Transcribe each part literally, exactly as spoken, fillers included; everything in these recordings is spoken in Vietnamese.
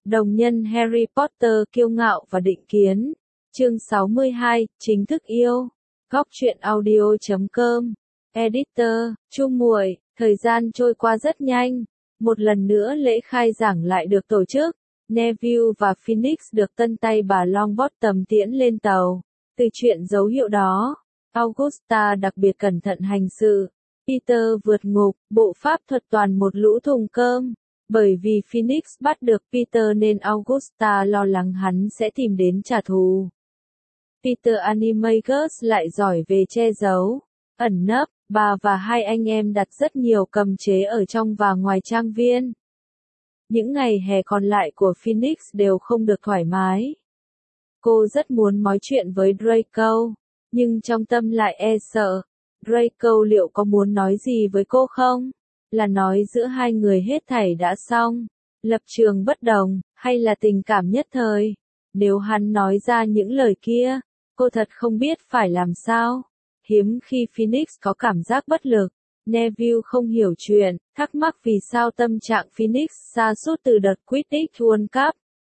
Đồng nhân Harry Potter kiêu ngạo và định kiến. Chương sáu mươi hai, chính thức yêu. Góc truyện audio chấm com. Editor, Chu Muội, thời gian trôi qua rất nhanh. Một lần nữa lễ khai giảng lại được tổ chức. Neville và Phoenix được tân tay bà Longbottom tiễn lên tàu. Từ chuyện dấu hiệu đó, Augusta đặc biệt cẩn thận hành sự. Peter vượt ngục, bộ pháp thuật toàn một lũ thùng cơm. Bởi vì Phoenix bắt được Peter nên Augusta lo lắng hắn sẽ tìm đến trả thù. Peter Animagus lại giỏi về che giấu, ẩn nấp, bà và hai anh em đặt rất nhiều cầm chế ở trong và ngoài trang viên. Những ngày hè còn lại của Phoenix đều không được thoải mái. Cô rất muốn nói chuyện với Draco, nhưng trong tâm lại e sợ. Draco liệu có muốn nói gì với cô không? Là nói giữa hai người hết thảy đã xong, lập trường bất đồng, hay là tình cảm nhất thời? Nếu hắn nói ra những lời kia, cô thật không biết phải làm sao. Hiếm khi Phoenix có cảm giác bất lực. Neville không hiểu chuyện, thắc mắc vì sao tâm trạng Phoenix sa sút từ đợt Quidditch World Cup.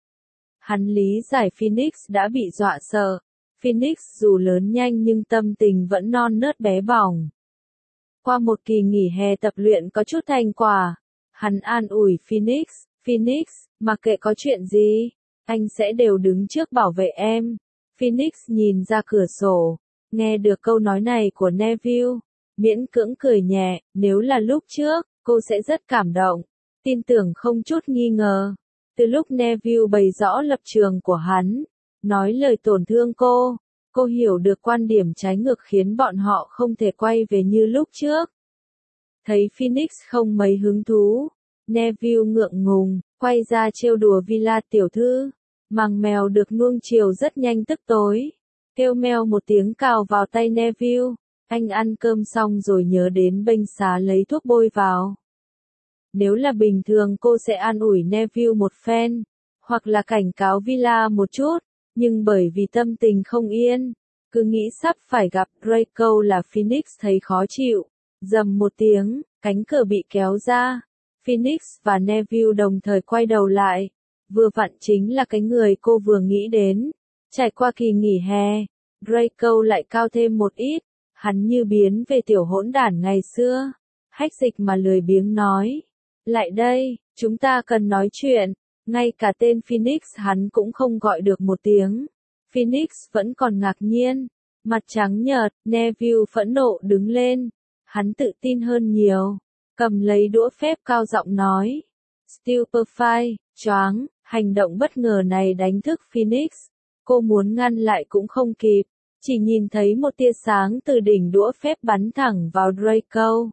Hắn lý giải Phoenix đã bị dọa sợ. Phoenix dù lớn nhanh nhưng tâm tình vẫn non nớt bé bỏng. Qua một kỳ nghỉ hè tập luyện có chút thành quả, hắn an ủi Phoenix, Phoenix, mặc kệ có chuyện gì, anh sẽ đều đứng trước bảo vệ em. Phoenix nhìn ra cửa sổ, nghe được câu nói này của Neville, miễn cưỡng cười nhẹ, nếu là lúc trước, cô sẽ rất cảm động, tin tưởng không chút nghi ngờ. Từ lúc Neville bày rõ lập trường của hắn, nói lời tổn thương cô, cô hiểu được quan điểm trái ngược khiến bọn họ không thể quay về như lúc trước. Thấy Phoenix không mấy hứng thú, Neville ngượng ngùng, quay ra trêu đùa Villa tiểu thư. Màng mèo được nuông chiều rất nhanh tức tối. Kêu meo một tiếng cào vào tay Neville. Anh ăn cơm xong rồi nhớ đến bênh xá lấy thuốc bôi vào. Nếu là bình thường cô sẽ an ủi Neville một phen, hoặc là cảnh cáo Villa một chút, nhưng bởi vì tâm tình không yên, cứ nghĩ sắp phải gặp Draco là Phoenix thấy khó chịu. Rầm một tiếng, cánh cửa bị kéo ra. Phoenix và Neville đồng thời quay đầu lại. Vừa vặn chính là cái người cô vừa nghĩ đến. Trải qua kỳ nghỉ hè, Draco lại cao thêm một ít. Hắn như biến về tiểu hỗn đản ngày xưa. Hách dịch mà lười biếng nói. Lại đây, chúng ta cần nói chuyện. Ngay cả tên Phoenix hắn cũng không gọi được một tiếng. Phoenix vẫn còn ngạc nhiên. Mặt trắng nhợt, Neville phẫn nộ đứng lên. Hắn tự tin hơn nhiều. Cầm lấy đũa phép cao giọng nói. Stupefy, choáng, hành động bất ngờ này đánh thức Phoenix. Cô muốn ngăn lại cũng không kịp. Chỉ nhìn thấy một tia sáng từ đỉnh đũa phép bắn thẳng vào Draco.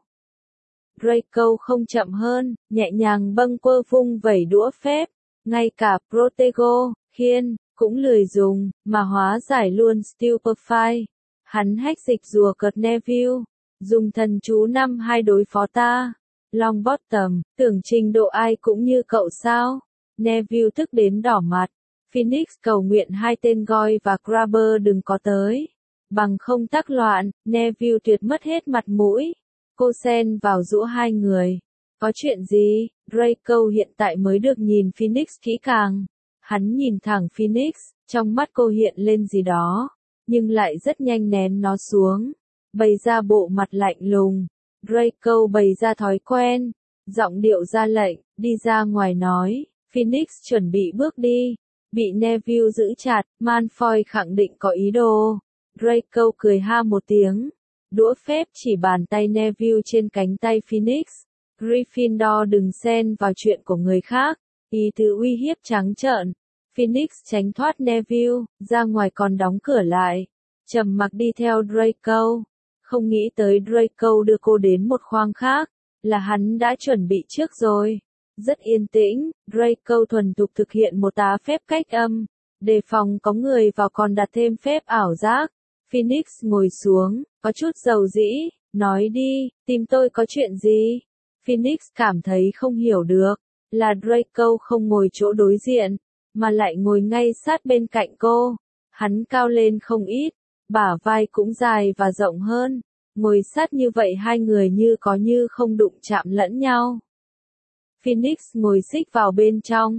Draco không chậm hơn, nhẹ nhàng bâng quơ vung vẩy đũa phép. Ngay cả Protego, khiên, cũng lười dùng, mà hóa giải luôn Stupefy. Hắn hách dịch rùa cợt Neville. Dùng thần chú năm hai đối phó ta. Longbottom, tưởng trình độ ai cũng như cậu sao? Neville tức đến đỏ mặt. Phoenix cầu nguyện hai tên Goyle và Crabber đừng có tới. Bằng không tác loạn, Neville tuyệt mất hết mặt mũi. Cô xen vào giữa hai người. Có chuyện gì? Draco hiện tại mới được nhìn Phoenix kỹ càng. Hắn nhìn thẳng Phoenix, trong mắt cô hiện lên gì đó, nhưng lại rất nhanh nén nó xuống. Bày ra bộ mặt lạnh lùng. Draco bày ra thói quen. Giọng điệu ra lệnh, đi ra ngoài nói. Phoenix chuẩn bị bước đi. Bị Neville giữ chặt, Malfoy khẳng định có ý đồ. Draco cười ha một tiếng. Đũa phép chỉ bàn tay Neville trên cánh tay Phoenix. Gryffindor đừng xen vào chuyện của người khác. Ý tứ uy hiếp trắng trợn. Phoenix tránh thoát Neville, ra ngoài còn đóng cửa lại. Trầm mặc đi theo Draco. Không nghĩ tới Draco đưa cô đến một khoang khác, là hắn đã chuẩn bị trước rồi. Rất yên tĩnh, Draco thuần thục thực hiện một tá phép cách âm, đề phòng có người vào còn đặt thêm phép ảo giác. Phoenix ngồi xuống, có chút dầu dĩ, nói đi, tìm tôi có chuyện gì? Phoenix cảm thấy không hiểu được, là Draco không ngồi chỗ đối diện, mà lại ngồi ngay sát bên cạnh cô. Hắn cao lên không ít, bả vai cũng dài và rộng hơn. Ngồi sát như vậy hai người như có như không đụng chạm lẫn nhau. Phoenix ngồi xích vào bên trong.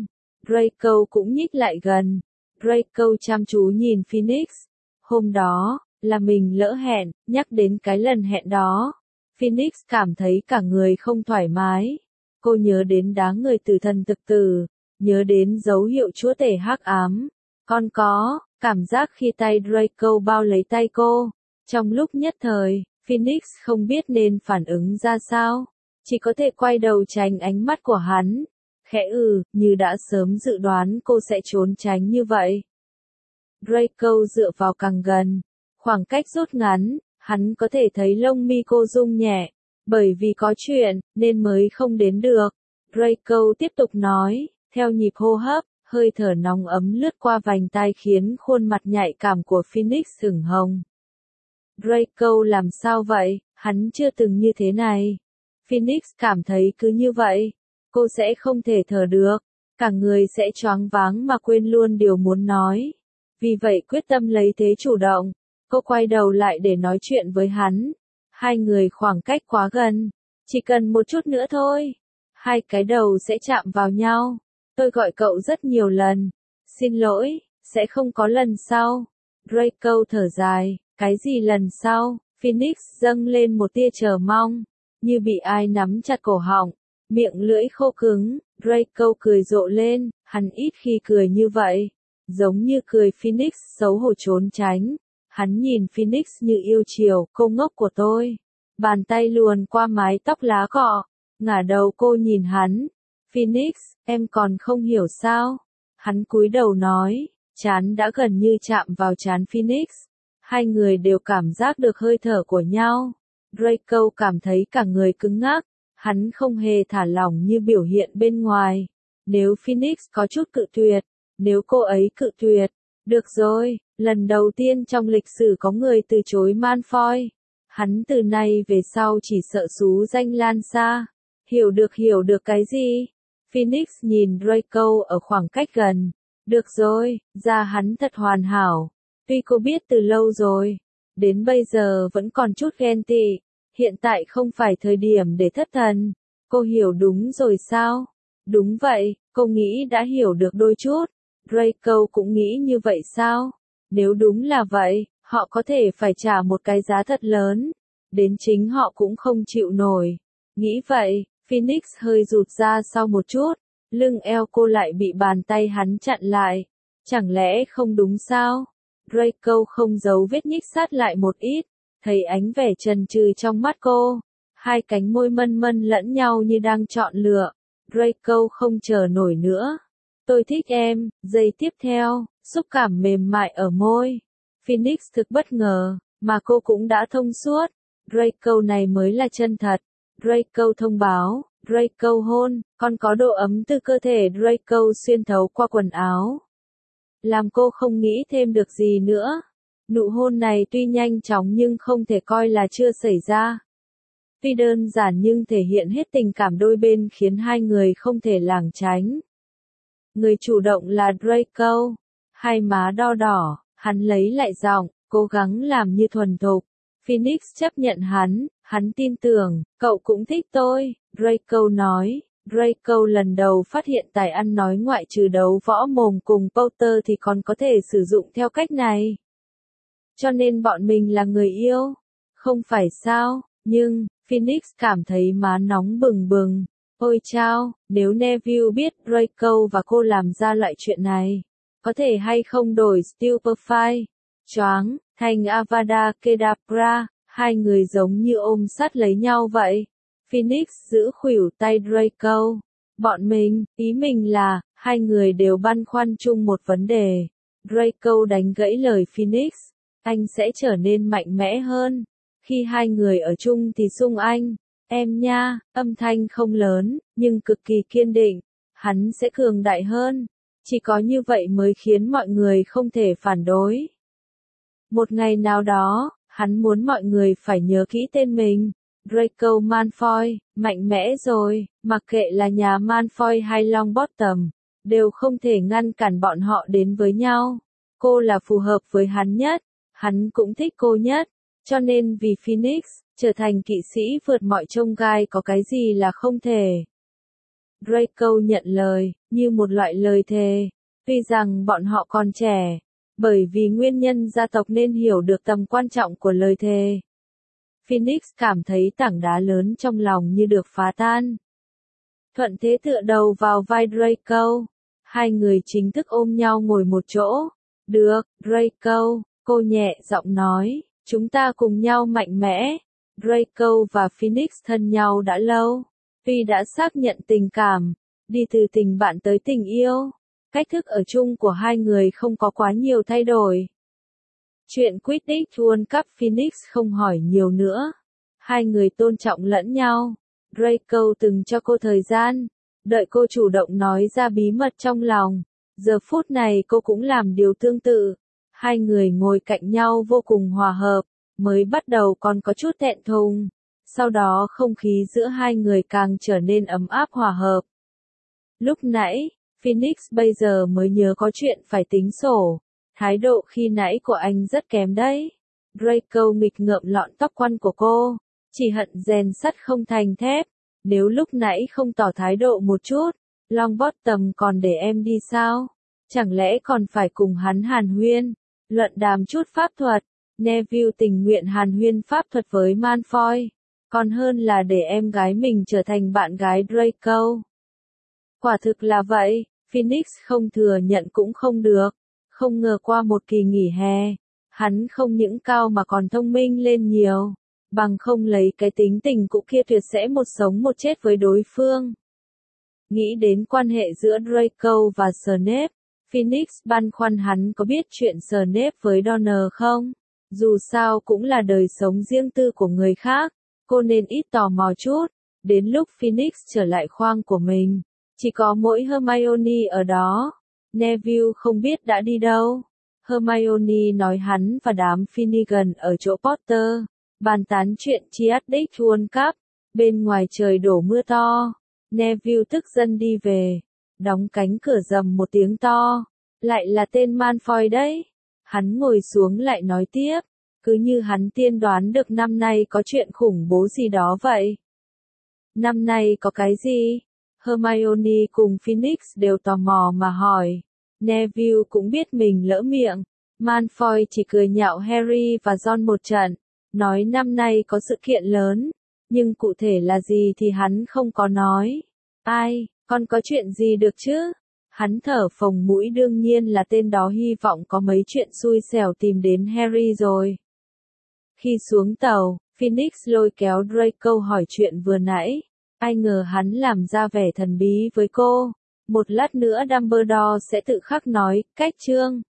Draco cũng nhích lại gần. Draco chăm chú nhìn Phoenix. Hôm đó, là mình lỡ hẹn, nhắc đến cái lần hẹn đó. Phoenix cảm thấy cả người không thoải mái. Cô nhớ đến đám người tử thần thực tử, nhớ đến dấu hiệu chúa tể hắc ám. Còn có, cảm giác khi tay Draco bao lấy tay cô. Trong lúc nhất thời, Phoenix không biết nên phản ứng ra sao. Chỉ có thể quay đầu tránh ánh mắt của hắn. Khẽ ừ, như đã sớm dự đoán cô sẽ trốn tránh như vậy. Draco dựa vào càng gần. Khoảng cách rút ngắn, hắn có thể thấy lông mi cô rung nhẹ. Bởi vì có chuyện, nên mới không đến được. Draco tiếp tục nói, theo nhịp hô hấp, hơi thở nóng ấm lướt qua vành tai khiến khuôn mặt nhạy cảm của Phoenix ửng hồng. Draco làm sao vậy, hắn chưa từng như thế này. Phoenix cảm thấy cứ như vậy, cô sẽ không thể thở được, cả người sẽ choáng váng mà quên luôn điều muốn nói. Vì vậy quyết tâm lấy thế chủ động, cô quay đầu lại để nói chuyện với hắn. Hai người khoảng cách quá gần, chỉ cần một chút nữa thôi. Hai cái đầu sẽ chạm vào nhau. Tôi gọi cậu rất nhiều lần. Xin lỗi, sẽ không có lần sau. Draco thở dài, cái gì lần sau? Phoenix dâng lên một tia chờ mong, như bị ai nắm chặt cổ họng, miệng lưỡi khô cứng. Draco cười rộ lên, hắn ít khi cười như vậy, giống như cười Phoenix xấu hổ trốn tránh. Hắn nhìn Phoenix như yêu chiều, cô ngốc của tôi. Bàn tay luồn qua mái tóc lá cọ, ngả đầu cô nhìn hắn. Phoenix, em còn không hiểu sao? Hắn cúi đầu nói, trán đã gần như chạm vào trán Phoenix. Hai người đều cảm giác được hơi thở của nhau. Draco cảm thấy cả người cứng ngắc, hắn không hề thả lỏng như biểu hiện bên ngoài. Nếu Phoenix có chút cự tuyệt, nếu cô ấy cự tuyệt, được rồi, lần đầu tiên trong lịch sử có người từ chối Malfoy. Hắn từ nay về sau chỉ sợ xú danh lan xa. Hiểu được hiểu được cái gì? Phoenix nhìn Draco ở khoảng cách gần. Được rồi, da hắn thật hoàn hảo. Tuy cô biết từ lâu rồi, đến bây giờ vẫn còn chút ghen tị. Hiện tại không phải thời điểm để thất thần. Cô hiểu đúng rồi sao? Đúng vậy, cô nghĩ đã hiểu được đôi chút. Draco cũng nghĩ như vậy sao? Nếu đúng là vậy, họ có thể phải trả một cái giá thật lớn. Đến chính họ cũng không chịu nổi. Nghĩ vậy, Phoenix hơi rụt ra sau một chút. Lưng eo cô lại bị bàn tay hắn chặn lại. Chẳng lẽ không đúng sao? Draco không giấu vết nhích sát lại một ít. Thấy ánh vẻ chần chừ trong mắt cô. Hai cánh môi mân mân lẫn nhau như đang chọn lựa. Draco không chờ nổi nữa. Tôi thích em. Giây tiếp theo, xúc cảm mềm mại ở môi. Phoenix thực bất ngờ, mà cô cũng đã thông suốt. Draco này mới là chân thật. Draco thông báo, Draco hôn, còn có độ ấm từ cơ thể Draco xuyên thấu qua quần áo. Làm cô không nghĩ thêm được gì nữa. Nụ hôn này tuy nhanh chóng nhưng không thể coi là chưa xảy ra. Tuy đơn giản nhưng thể hiện hết tình cảm đôi bên khiến hai người không thể lảng tránh. Người chủ động là Draco. Hai má đo đỏ, hắn lấy lại giọng, cố gắng làm như thuần thục. Phoenix chấp nhận hắn, hắn tin tưởng, cậu cũng thích tôi, Draco nói. Draco lần đầu phát hiện tài ăn nói ngoại trừ đấu võ mồm cùng Potter thì còn có thể sử dụng theo cách này. Cho nên bọn mình là người yêu. Không phải sao, nhưng, Phoenix cảm thấy má nóng bừng bừng. Ôi chao, nếu Neville biết Draco và cô làm ra loại chuyện này, có thể hay không đổi Stupefy, choáng, thành Avada Kedavra, hai người giống như ôm sát lấy nhau vậy. Phoenix giữ khuỷu tay Draco. Bọn mình, ý mình là, hai người đều băn khoăn chung một vấn đề. Draco đánh gãy lời Phoenix. Anh sẽ trở nên mạnh mẽ hơn. Khi hai người ở chung thì sung anh. Em nha, âm thanh không lớn, nhưng cực kỳ kiên định. Hắn sẽ cường đại hơn. Chỉ có như vậy mới khiến mọi người không thể phản đối. Một ngày nào đó, hắn muốn mọi người phải nhớ kỹ tên mình. Draco Malfoy, mạnh mẽ rồi, mặc kệ là nhà Malfoy hay Longbottom, đều không thể ngăn cản bọn họ đến với nhau. Cô là phù hợp với hắn nhất, hắn cũng thích cô nhất, cho nên vì Phoenix, trở thành kỵ sĩ vượt mọi chông gai có cái gì là không thể. Draco nhận lời, như một loại lời thề. Tuy rằng bọn họ còn trẻ, bởi vì nguyên nhân gia tộc nên hiểu được tầm quan trọng của lời thề. Phoenix cảm thấy tảng đá lớn trong lòng như được phá tan. Thuận thế tựa đầu vào vai Draco. Hai người chính thức ôm nhau ngồi một chỗ. Được, Draco, cô nhẹ giọng nói, chúng ta cùng nhau mạnh mẽ. Draco và Phoenix thân nhau đã lâu. Tuy đã xác nhận tình cảm, đi từ tình bạn tới tình yêu, cách thức ở chung của hai người không có quá nhiều thay đổi. Chuyện Quidditch World Cup Phoenix không hỏi nhiều nữa. Hai người tôn trọng lẫn nhau. Draco từng cho cô thời gian, đợi cô chủ động nói ra bí mật trong lòng. Giờ phút này cô cũng làm điều tương tự. Hai người ngồi cạnh nhau vô cùng hòa hợp, mới bắt đầu còn có chút thẹn thùng. Sau đó không khí giữa hai người càng trở nên ấm áp hòa hợp. Lúc nãy, Phoenix bây giờ mới nhớ có chuyện phải tính sổ. Thái độ khi nãy của anh rất kém đấy. Draco nghịch ngợm lọn tóc quăn của cô. Chỉ hận rèn sắt không thành thép. Nếu lúc nãy không tỏ thái độ một chút, Longbottom còn để em đi sao? Chẳng lẽ còn phải cùng hắn hàn huyên, luận đàm chút pháp thuật? Neville tình nguyện hàn huyên pháp thuật với Malfoy, còn hơn là để em gái mình trở thành bạn gái Draco. Quả thực là vậy, Phoenix không thừa nhận cũng không được. Không ngờ qua một kỳ nghỉ hè, hắn không những cao mà còn thông minh lên nhiều. Bằng không lấy cái tính tình cũ kia tuyệt sẽ một sống một chết với đối phương. Nghĩ đến quan hệ giữa Draco và Snape, Phoenix băn khoăn hắn có biết chuyện Snape với Donner không? Dù sao cũng là đời sống riêng tư của người khác, cô nên ít tò mò chút. Đến lúc Phoenix trở lại khoang của mình, chỉ có mỗi Hermione ở đó. Neville không biết đã đi đâu. Hermione nói hắn và đám Finnegan ở chỗ Potter, bàn tán chuyện Quidditch World Cup. Bên ngoài trời đổ mưa to. Neville tức giận đi về, đóng cánh cửa rầm một tiếng to. Lại là tên Malfoy đấy. Hắn ngồi xuống lại nói tiếp, cứ như hắn tiên đoán được năm nay có chuyện khủng bố gì đó vậy. Năm nay có cái gì? Hermione cùng Phoenix đều tò mò mà hỏi. Neville cũng biết mình lỡ miệng. Malfoy chỉ cười nhạo Harry và Ron một trận, nói năm nay có sự kiện lớn, nhưng cụ thể là gì thì hắn không có nói. Ai, còn có chuyện gì được chứ? Hắn thở phồng mũi, đương nhiên là tên đó hy vọng có mấy chuyện xui xẻo tìm đến Harry rồi. Khi xuống tàu, Phoenix lôi kéo Draco hỏi chuyện vừa nãy. Ai ngờ hắn làm ra vẻ thần bí với cô. Một lát nữa Dumbledore sẽ tự khắc nói, cách chương.